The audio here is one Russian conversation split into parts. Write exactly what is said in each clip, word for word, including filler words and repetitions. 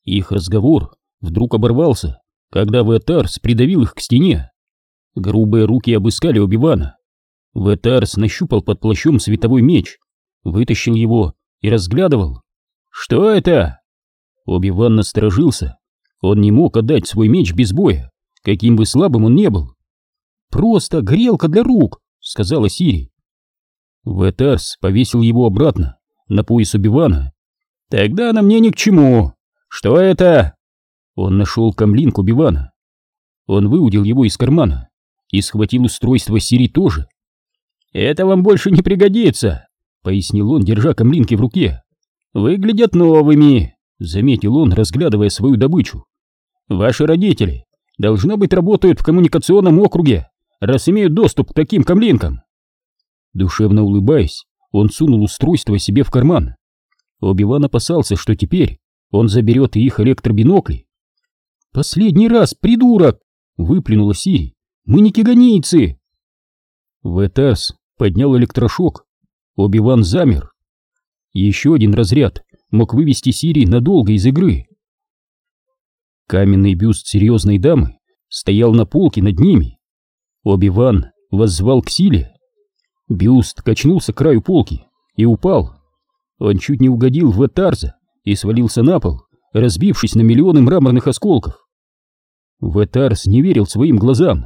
Их разговор вдруг оборвался, когда Ветарс придавил их к стене. Грубые руки обыскали Оби-Вана. Ветарс нащупал под плащом световой меч, вытащил его и разглядывал. «Что это?» Оби-Ван насторожился. Он не мог отдать свой меч без боя, каким бы слабым он не был. «Просто грелка для рук», — сказала Сири. Ветарс повесил его обратно на пояс Оби-Вана. «Тогда она мне ни к чему. Что это?» Он нашел камлинг Оби-Вана. Он выудил его из кармана и схватил устройство Сири тоже. «Это вам больше не пригодится», — пояснил он, держа камлинки в руке. «Выглядят новыми», — заметил он, разглядывая свою добычу. «Ваши родители, должно быть, работают в коммуникационном округе, раз имеют доступ к таким камлинкам». Душевно улыбаясь, он сунул устройство себе в карман. Оби-Ван опасался, что теперь он заберет и их электробинокли. «Последний раз, придурок!» — выплюнула Сири. «Мы не киганийцы!» Ветарс поднял электрошок. Оби-Ван замер. Еще один разряд мог вывести Сири надолго из игры. Каменный бюст серьезной дамы стоял на полке над ними. Оби-Ван воззвал к силе. Бюст качнулся к краю полки и упал. Он чуть не угодил в Ветарса и свалился на пол, разбившись на миллионы мраморных осколков. Ветарс не верил своим глазам.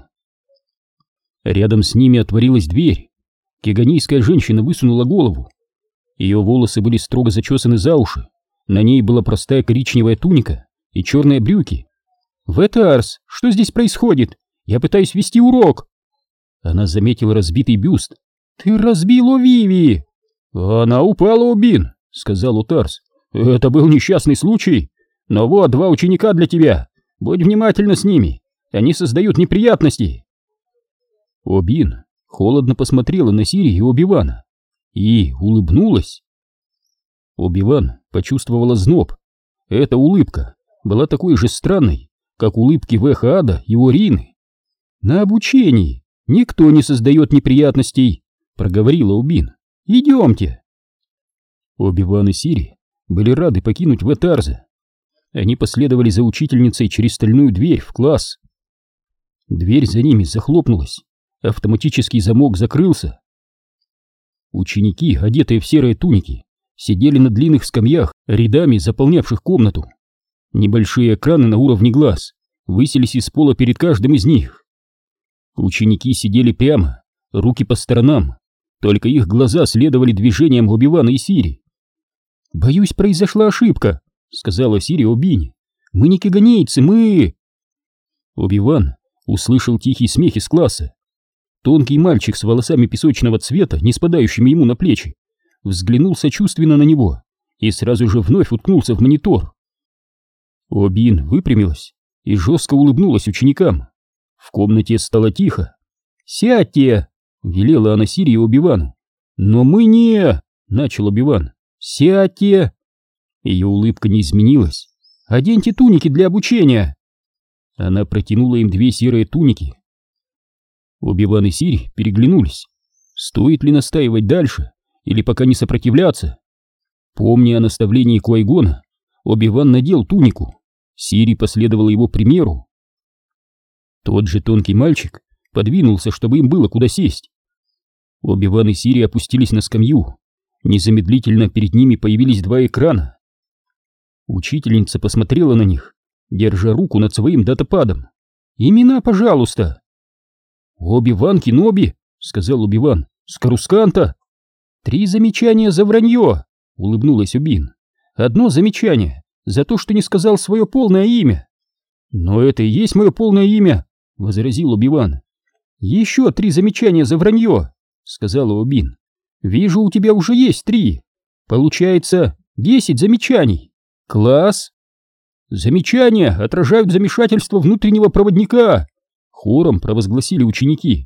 Рядом с ними отворилась дверь. Киганийская женщина высунула голову. Ее волосы были строго зачесаны за уши. На ней была простая коричневая туника и черные брюки. «Ветарс, что здесь происходит? Я пытаюсь вести урок!» Она заметила разбитый бюст. «Ты разбил Овиви!» «Она упала, Обин», — сказал Утарс. «Это был несчастный случай. Но вот два ученика для тебя. Будь внимательна с ними. Они создают неприятности». Обин холодно посмотрела на Сири и Оби-Вана и улыбнулась. Оби-Ван почувствовал озноб. Эта улыбка была такой же странной, как улыбки Вэха Ада и Орины. «На обучении никто не создает неприятностей», — проговорила Обин. «Идемте». Оби-Ван и Сири были рады покинуть Ветарса. Они последовали за учительницей через стальную дверь в класс. Дверь за ними захлопнулась. Автоматический замок закрылся. Ученики, одетые в серые туники, сидели на длинных скамьях, рядами заполнявших комнату. Небольшие экраны на уровне глаз высились из пола перед каждым из них. Ученики сидели прямо, руки по сторонам, только их глаза следовали движениям Оби-Вана и Сири. «Боюсь, произошла ошибка», — сказала Сири Обине. «Мы не киганейцы, мы...» Оби-Ван услышал тихий смех из класса. Тонкий мальчик с волосами песочного цвета, не спадающими ему на плечи, взглянул сочувственно на него и сразу же вновь уткнулся в монитор. Обин выпрямилась и жестко улыбнулась ученикам. В комнате стало тихо. «Сядьте!» — велела она Сири и Оби-Вану. «Но мы не...» — начал Оби-Ван. «Сядьте!» Ее улыбка не изменилась. «Оденьте туники для обучения!» Она протянула им две серые туники. Оби-Ван и Сири переглянулись. Стоит ли настаивать дальше или пока не сопротивляться? Помня о наставлении Куай-Гона, Оби-Ван надел тунику. Сири последовала его примеру. Тот же тонкий мальчик подвинулся, чтобы им было куда сесть. Оби-Ван и Сири опустились на скамью. Незамедлительно перед ними появились два экрана. Учительница посмотрела на них, держа руку над своим датападом. «Имена, пожалуйста!» «Оби-Ван Кеноби», — сказал Оби-Ван, — «с Карусканта». «Три замечания за вранье», — улыбнулась Обин. «Одно замечание за то, что не сказал свое полное имя». «Но это и есть мое полное имя», — возразил Оби-Ван. «Еще три замечания за вранье», — сказала Обин. «Вижу, у тебя уже есть три. Получается десять замечаний. Класс!» «Замечания отражают замешательство внутреннего проводника», — хором провозгласили ученики.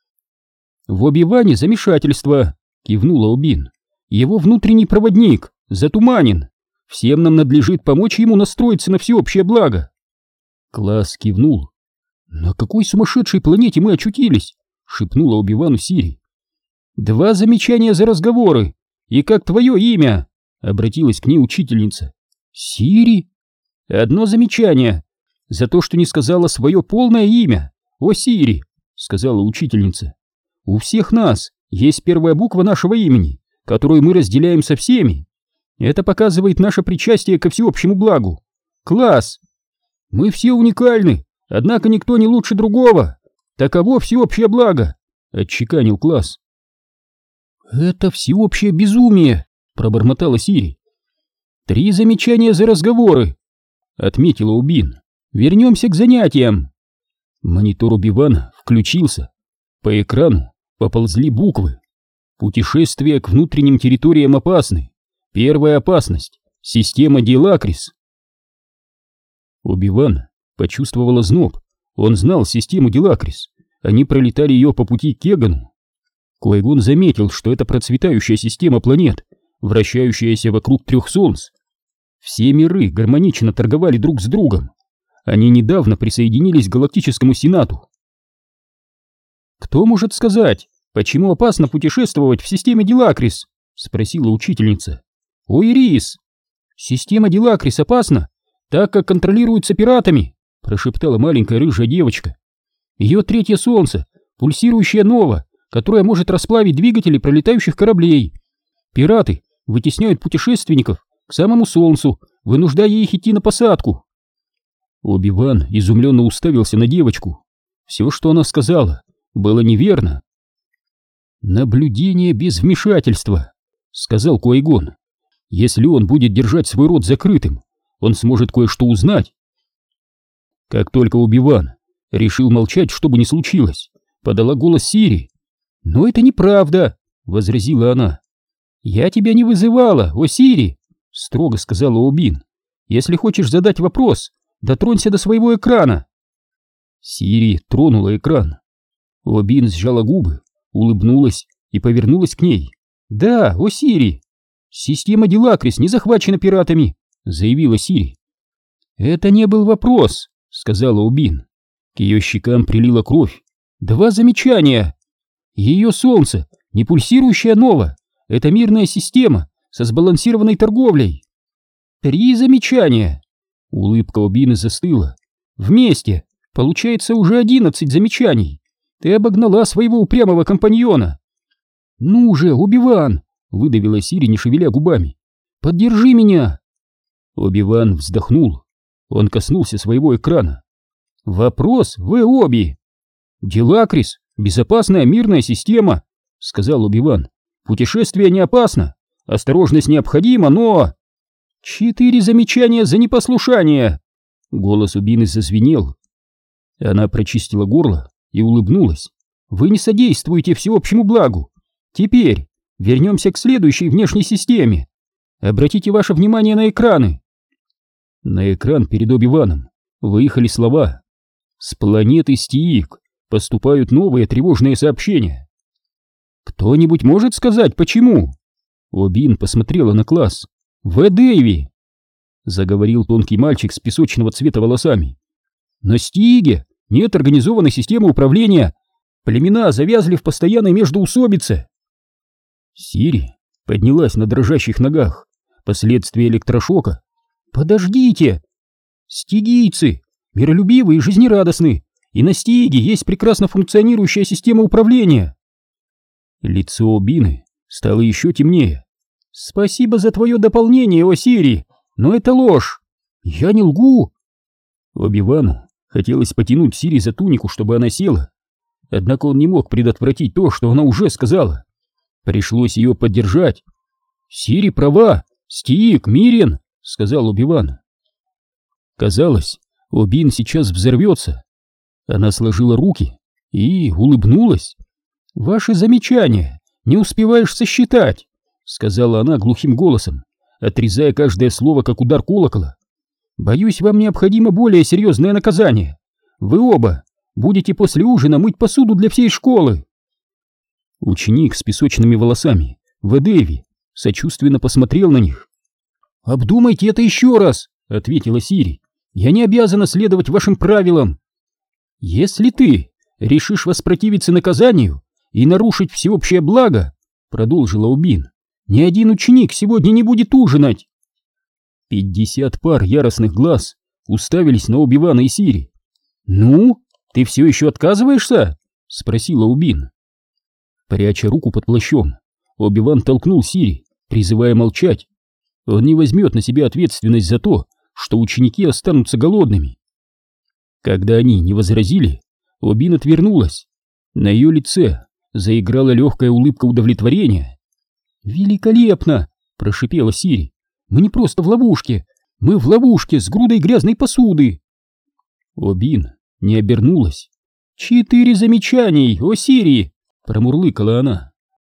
«В Оби-Ване замешательство», — кивнула Обин. «Его внутренний проводник затуманен. Всем нам надлежит помочь ему настроиться на всеобщее благо». Класс кивнул. «На какой сумасшедшей планете мы очутились?» — шепнула Оби-Вану Сири. «Два замечания за разговоры. И как твое имя?» — обратилась к ней учительница. «Сири?» одно замечание. За то, что не сказала свое полное имя. О, Сири, сказала учительница. У всех нас есть первая буква нашего имени, которую мы разделяем со всеми. Это показывает наше причастие ко всеобщему благу. Класс! Мы все уникальны, однако никто не лучше другого. Таково всеобщее благо, отчеканил класс. Это всеобщее безумие, пробормотала Сири. Три замечания за разговоры, отметила Убин. Вернемся к занятиям. Монитор Оби-Вана включился. По экрану поползли буквы. Путешествие к внутренним территориям опасны. Первая опасность — система Дилакрис. Оби-Ван почувствовал озноб. Он знал систему Дилакрис. Они пролетали ее по пути к Кегану. Квай-Гон заметил, что это процветающая система планет, вращающаяся вокруг трех солнц. Все миры гармонично торговали друг с другом. Они недавно присоединились к Галактическому Сенату. «Кто может сказать, почему опасно путешествовать в системе Дилакрис?» — спросила учительница. «О, Ирис! Система Дилакрис опасна, так как контролируется пиратами», — прошептала маленькая рыжая девочка. «Ее третье солнце — пульсирующая нова, которая может расплавить двигатели пролетающих кораблей. Пираты вытесняют путешественников к самому солнцу, вынуждая их идти на посадку». Оби-Ван изумленно уставился на девочку. Все, что она сказала, было неверно. «Наблюдение без вмешательства», — сказал Квай-Гон. «Если он будет держать свой рот закрытым, он сможет кое-что узнать». Как только Оби-Ван решил молчать, что бы ни случилось, подала голос Сири. «Но это неправда», — возразила она. «Я тебя не вызывала, о Сири», — строго сказала Убин. «Если хочешь задать вопрос, дотронься до своего экрана». Сири тронула экран. Убин сжала губы, улыбнулась и повернулась к ней. «Да, о Сири! Система Дилакрис не захвачена пиратами», — заявила Сири. «Это не был вопрос», — сказала Убин. К ее щекам прилила кровь. «Два замечания. Ее солнце, не пульсирующая нова, это мирная система со сбалансированной торговлей». «Три замечания». Улыбка Убины застыла. «Вместе получается уже одиннадцать замечаний. Ты обогнала своего упрямого компаньона». «Ну же, Оби-Ван!» — выдавила Сири, не шевеля губами. «Поддержи меня!» Оби-Ван вздохнул. Он коснулся своего экрана. «Вопрос, вы Оби!» «Дилакрис — безопасная мирная система», — сказал Оби-Ван. «Путешествие не опасно, осторожность необходима, но...» «Четыре замечания за непослушание!» Голос Убины зазвенел. Она прочистила горло и улыбнулась. «Вы не содействуете всеобщему благу. Теперь вернемся к следующей внешней системе. Обратите ваше внимание на экраны». На экран перед Оби-Ваном выехали слова. «С планеты Стиик поступают новые тревожные сообщения». «Кто-нибудь может сказать, почему?» Обин посмотрела на класс. «В Дэйви!» Заговорил тонкий мальчик с песочного цвета волосами. «На Стииге нет организованной системы управления. Племена завязли в постоянной междоусобице». Сири поднялась на дрожащих ногах. Последствия электрошока. «Подождите! Стигийцы миролюбивы и жизнерадостны, и на Стииге есть прекрасно функционирующая система управления». Лицо Обины стало еще темнее. «Спасибо за твое дополнение, о Сири, но это ложь. Я не лгу». Оби-Вану хотелось потянуть Сири за тунику, чтобы она села. Однако он не мог предотвратить то, что она уже сказала. Пришлось ее поддержать. «Сири права, Стиик мирен», — сказал Оби-Ван. Казалось, Обин сейчас взорвется. Она сложила руки и улыбнулась. «Ваши замечания не успеваешь сосчитать», — сказала она глухим голосом, отрезая каждое слово, как удар колокола. «Боюсь, вам необходимо более серьезное наказание. Вы оба будете после ужина мыть посуду для всей школы». Ученик с песочными волосами, Ведеви, сочувственно посмотрел на них. «Обдумайте это еще раз», — ответила Сири. «Я не обязана следовать вашим правилам». «Если ты решишь воспротивиться наказанию и нарушить всеобщее благо», — продолжила Убин, — «ни один ученик сегодня не будет ужинать». Пятьдесят пар яростных глаз уставились на Оби-Вана и Сири. «Ну, ты все еще отказываешься?» — спросила Убин. Пряча руку под плащом, Оби-Ван толкнул Сири, призывая молчать. Он не возьмет на себя ответственность за то, что ученики останутся голодными. Когда они не возразили, Убин отвернулась. На ее лице заиграла легкая улыбка удовлетворения. «Великолепно!» — прошипела Сири. «Мы не просто в ловушке, мы в ловушке с грудой грязной посуды!» Убин не обернулась. «Четыре замечаний, о Сири!» — промурлыкала она.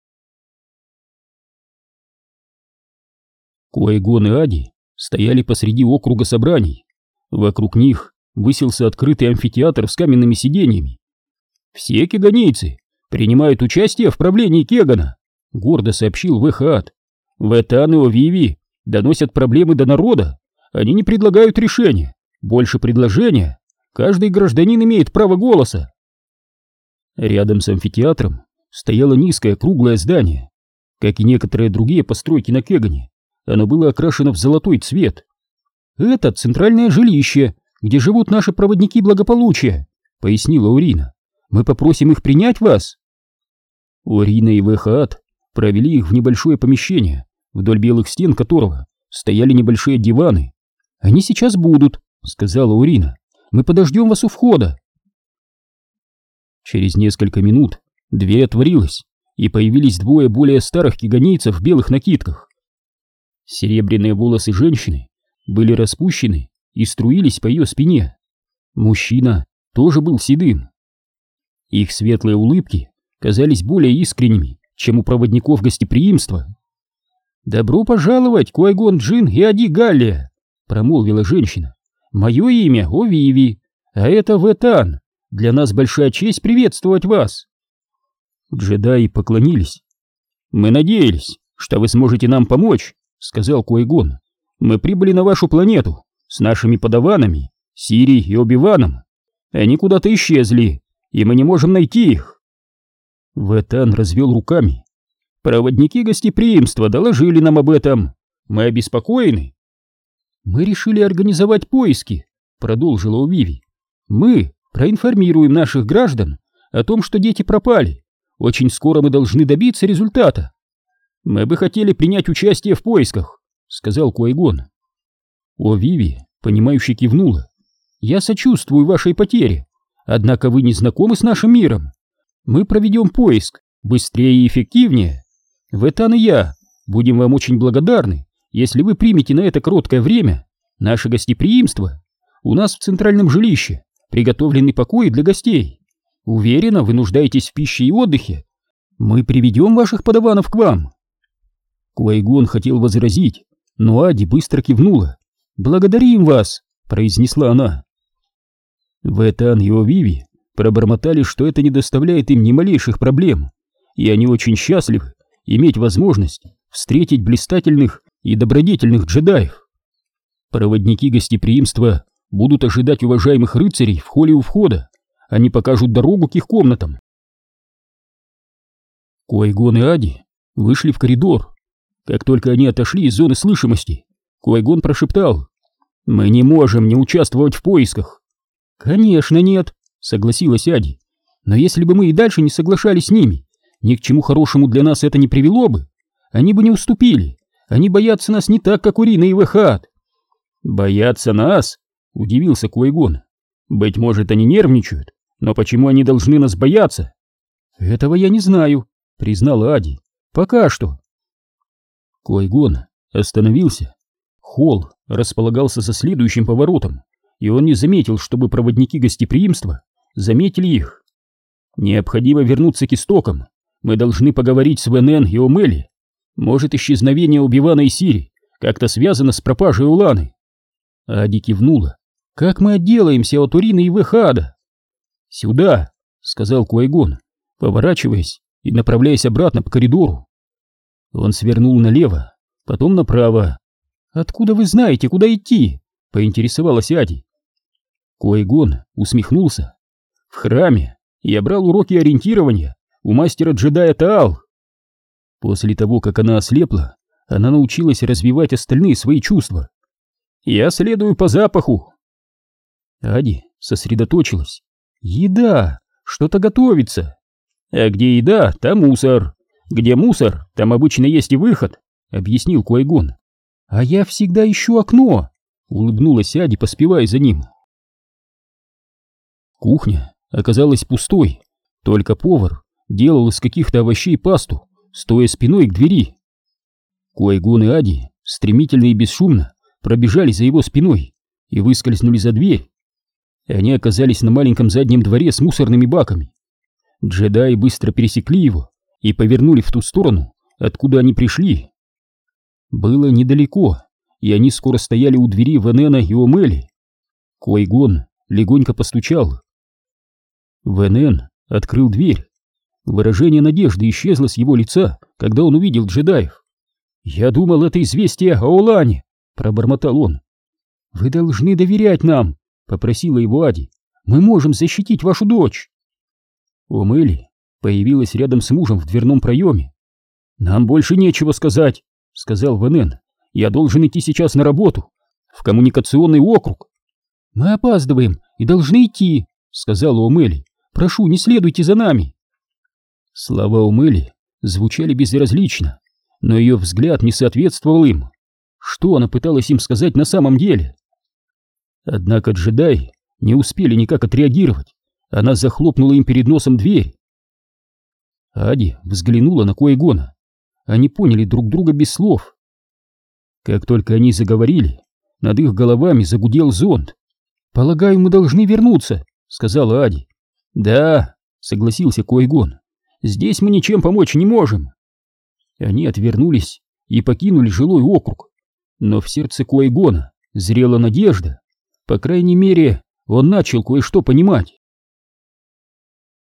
Куай-Гон и Ади стояли посреди округа собраний. Вокруг них высился открытый амфитеатр с каменными сиденьями. «Все кеганийцы принимают участие в правлении Кегана», — гордо сообщил Вэхаат. «Ветан и Овиви доносят проблемы до народа. Они не предлагают решения, больше предложения. Каждый гражданин имеет право голоса». Рядом с амфитеатром стояло низкое круглое здание. Как и некоторые другие постройки на Кегане, оно было окрашено в золотой цвет. «Это центральное жилище, где живут наши проводники благополучия», — пояснила Урина. «Мы попросим их принять вас». Урина и Вэхаат провели их в небольшое помещение, вдоль белых стен которого стояли небольшие диваны. «Они сейчас будут», — сказала Урина. «Мы подождем вас у входа». Через несколько минут дверь отворилась, и появились двое более старых кеганийцев в белых накидках. Серебряные волосы женщины были распущены и струились по ее спине. Мужчина тоже был седым. Их светлые улыбки казались более искренними, чем у проводников гостеприимства. «Добро пожаловать, Куай-Гон Джин и Ади Галлия», — промолвила женщина. «Мое имя Овиви, а это Ветан. Для нас большая честь приветствовать вас». Джедаи поклонились. «Мы надеялись, что вы сможете нам помочь», — сказал Куай-Гон. «Мы прибыли на вашу планету с нашими подаванами, Сири и Оби-Ваном. Они куда-то исчезли, и мы не можем найти их». Ветан развел руками. «Проводники гостеприимства доложили нам об этом. Мы обеспокоены». «Мы решили организовать поиски», — продолжила Овиви. «Мы проинформируем наших граждан о том, что дети пропали. Очень скоро мы должны добиться результата». «Мы бы хотели принять участие в поисках», — сказал Куай-Гон. Овиви, понимающе кивнула. «Я сочувствую вашей потере, однако вы не знакомы с нашим миром. Мы проведем поиск быстрее и эффективнее. Ветан и я будем вам очень благодарны, если вы примете на это короткое время наше гостеприимство. У нас в центральном жилище приготовлены покои для гостей. Уверена, вы нуждаетесь в пище и отдыхе. Мы приведем ваших подаванов к вам». Куай-Гон хотел возразить, но Ади быстро кивнула. «Благодарим вас», — произнесла она. Ветан и Овиви пробормотали, что это не доставляет им ни малейших проблем, и они очень счастливы иметь возможность встретить блистательных и добродетельных джедаев. Проводники гостеприимства будут ожидать уважаемых рыцарей в холле у входа. Они покажут дорогу к их комнатам. Куай-Гон и Ади вышли в коридор. Как только они отошли из зоны слышимости, Куай-Гон прошептал: «Мы не можем не участвовать в поисках». «Конечно нет», — согласилась Ади. «Но если бы мы и дальше не соглашались с ними, ни к чему хорошему для нас это не привело бы. Они бы не уступили. Они боятся нас не так, как Урина и Вэхаат». «Боятся нас?» — удивился Куай-Гон. «Быть может, они нервничают, но почему они должны нас бояться?» «Этого я не знаю», — признала Ади. «Пока что». Куай-Гон остановился. Холл располагался за следующим поворотом, и он не заметил, чтобы проводники гостеприимства заметили их. «Необходимо вернуться к истокам. Мы должны поговорить с Венен и Омели. Может, исчезновение Оби-Вана и Сири как-то связано с пропажей Уланы?» Ади кивнула. «Как мы отделаемся от Урины и Вэхаада?» «Сюда», — сказал Куай-Гон, поворачиваясь и направляясь обратно по коридору. Он свернул налево, потом направо. «Откуда вы знаете, куда идти?» — поинтересовалась Ади. Куай-Гон усмехнулся. «В храме я брал уроки ориентирования у мастера-джедая Таал». После того, как она ослепла, она научилась развивать остальные свои чувства. Я следую по запаху. Ади сосредоточилась. Еда! Что-то готовится. А где еда, там мусор. Где мусор, там обычно есть и выход, объяснил Куайгон. А я всегда ищу окно, улыбнулась Ади, поспевая за ним. Кухня оказалась пустой, только повар делал из каких-то овощей пасту, стоя спиной к двери. Куайгон и Ади стремительно и бесшумно пробежали за его спиной и выскользнули за дверь. Они оказались на маленьком заднем дворе с мусорными баками. Джедаи быстро пересекли его и повернули в ту сторону, откуда они пришли. Было недалеко, и они скоро стояли у двери Венена и Омели. Куайгон легонько постучал. Венен открыл дверь. Выражение надежды исчезло с его лица, когда он увидел джедаев. «Я думал, это известие о Олане», — пробормотал он. «Вы должны доверять нам», — попросила его Ади. «Мы можем защитить вашу дочь». Омели появилась рядом с мужем в дверном проеме. «Нам больше нечего сказать», — сказал Венен. «Я должен идти сейчас на работу, в коммуникационный округ». «Мы опаздываем и должны идти», — сказала Омели. «Прошу, не следуйте за нами». Слова Омели звучали безразлично, но ее взгляд не соответствовал им. Что она пыталась им сказать на самом деле? Однако джедаи не успели никак отреагировать. Она захлопнула им перед носом дверь. Ади взглянула на Куайгона. Они поняли друг друга без слов. Как только они заговорили, над их головами загудел зонд. «Полагаю, мы должны вернуться», — сказала Ади. «Да», — согласился Куайгон. «Здесь мы ничем помочь не можем». Они отвернулись и покинули жилой округ. Но в сердце Куайгона зрела надежда. По крайней мере, он начал кое-что понимать.